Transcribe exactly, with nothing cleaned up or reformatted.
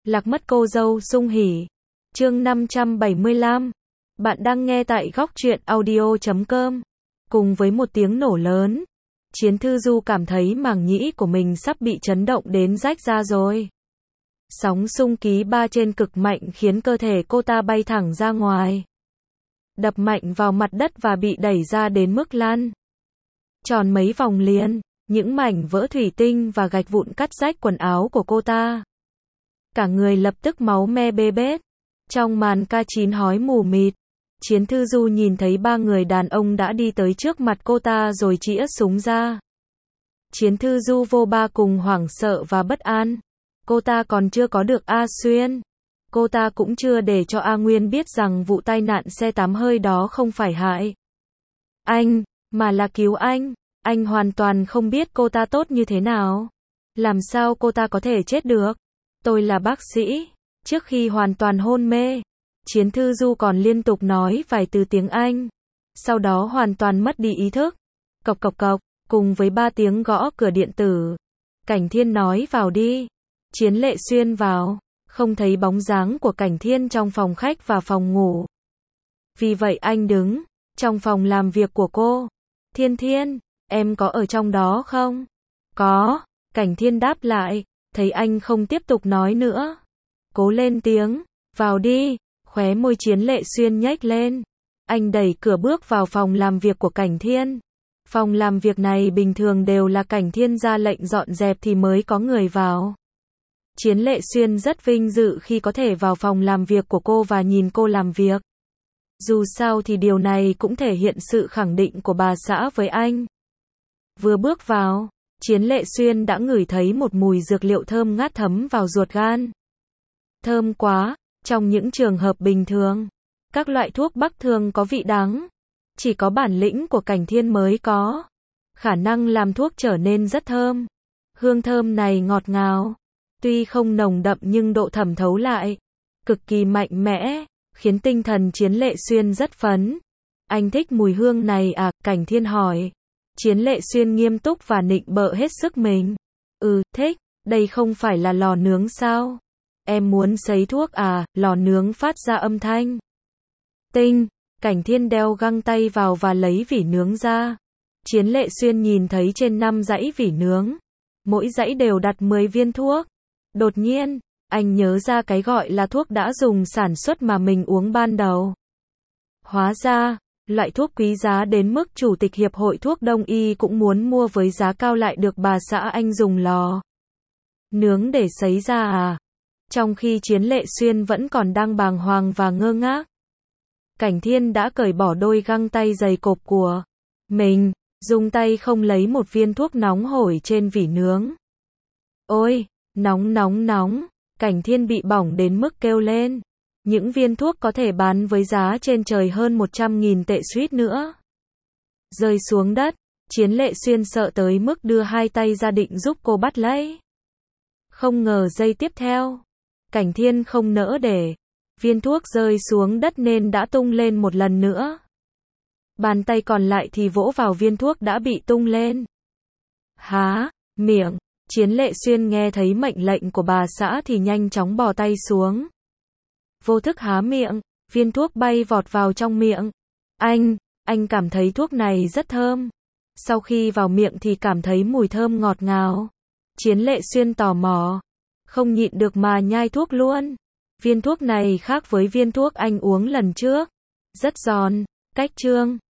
Lạc mất cô dâu sung hỉ. Chương năm trăm bảy mươi lăm. Bạn đang nghe tại góc truyện audio chấm com. Cùng với một tiếng nổ lớn, Chiến Thư Du cảm thấy màng nhĩ của mình sắp bị chấn động đến rách ra rồi. Sóng xung ký ba trên cực mạnh khiến cơ thể cô ta bay thẳng ra ngoài, đập mạnh vào mặt đất và bị đẩy ra đến mức lăn tròn mấy vòng liền. Những mảnh vỡ thủy tinh và gạch vụn cắt rách quần áo của cô ta. Cả người lập tức máu me bê bết. Trong màn ca chín hói mù mịt, Chiến Thư Du nhìn thấy ba người đàn ông đã đi tới trước mặt cô ta rồi chĩa súng ra. Chiến Thư Du vô ba cùng hoảng sợ và bất an. Cô ta còn chưa có được A Xuyên. Cô ta cũng chưa để cho A Nguyên biết rằng vụ tai nạn xe tám hơi đó không phải hại anh, mà là cứu anh. Anh hoàn toàn không biết cô ta tốt như thế nào. Làm sao cô ta có thể chết được? Tôi là bác sĩ. Trước khi hoàn toàn hôn mê, Chiến Thư Du còn liên tục nói vài từ tiếng Anh. Sau đó hoàn toàn mất đi ý thức. Cộc cộc cộc, cùng với ba tiếng gõ cửa điện tử. Cảnh Thiên nói vào đi. Chiến Lệ Xuyên vào, không thấy bóng dáng của Cảnh Thiên trong phòng khách và phòng ngủ. Vì vậy anh đứng trong phòng làm việc của cô. Thiên Thiên, em có ở trong đó không? Có, Cảnh Thiên đáp lại, thấy anh không tiếp tục nói nữa. Cố lên tiếng, vào đi, khóe môi Chiến Lệ Xuyên nhếch lên. Anh đẩy cửa bước vào phòng làm việc của Cảnh Thiên. Phòng làm việc này bình thường đều là Cảnh Thiên ra lệnh dọn dẹp thì mới có người vào. Chiến Lệ Xuyên rất vinh dự khi có thể vào phòng làm việc của cô và nhìn cô làm việc. Dù sao thì điều này cũng thể hiện sự khẳng định của bà xã với anh. Vừa bước vào, Chiến Lệ Xuyên đã ngửi thấy một mùi dược liệu thơm ngát thấm vào ruột gan. Thơm quá, trong những trường hợp bình thường, các loại thuốc bắc thường có vị đắng. Chỉ có bản lĩnh của Cảnh Thiên mới có khả năng làm thuốc trở nên rất thơm. Hương thơm này ngọt ngào, tuy không nồng đậm nhưng độ thẩm thấu lại cực kỳ mạnh mẽ, khiến tinh thần Chiến Lệ Xuyên rất phấn. Anh thích mùi hương này à? Cảnh Thiên hỏi. Chiến Lệ Xuyên nghiêm túc và nịnh bợ hết sức mình. Ừ, thích, đây không phải là lò nướng sao? Em muốn sấy thuốc à? Lò nướng phát ra âm thanh tinh. Cảnh Thiên đeo găng tay vào và lấy vỉ nướng ra. Chiến Lệ Xuyên nhìn thấy trên năm dãy vỉ nướng, mỗi dãy đều đặt mười viên thuốc. Đột nhiên, anh nhớ ra cái gọi là thuốc đã dùng sản xuất mà mình uống ban đầu. Hóa ra, loại thuốc quý giá đến mức chủ tịch hiệp hội thuốc đông y cũng muốn mua với giá cao lại được bà xã anh dùng lò nướng để sấy ra à? Trong khi Chiến Lệ Xuyên vẫn còn đang bàng hoàng và ngơ ngác, Cảnh Thiên đã cởi bỏ đôi găng tay dày cộp của mình, dùng tay không lấy một viên thuốc nóng hổi trên vỉ nướng. Ôi, nóng nóng nóng, Cảnh Thiên bị bỏng đến mức kêu lên. Những viên thuốc có thể bán với giá trên trời hơn một trăm nghìn tệ suýt nữa rơi xuống đất. Chiến Lệ Xuyên sợ tới mức đưa hai tay ra định giúp cô bắt lấy. Không ngờ giây tiếp theo, Cảnh Thiên không nỡ để viên thuốc rơi xuống đất nên đã tung lên một lần nữa. Bàn tay còn lại thì vỗ vào viên thuốc đã bị tung lên. Há miệng. Chiến Lệ Xuyên nghe thấy mệnh lệnh của bà xã thì nhanh chóng bò tay xuống. Vô thức há miệng, viên thuốc bay vọt vào trong miệng. Anh, anh cảm thấy thuốc này rất thơm. Sau khi vào miệng thì cảm thấy mùi thơm ngọt ngào. Chiến Lệ Xuyên tò mò, không nhịn được mà nhai thuốc luôn. Viên thuốc này khác với viên thuốc anh uống lần trước. Rất giòn, cách chương.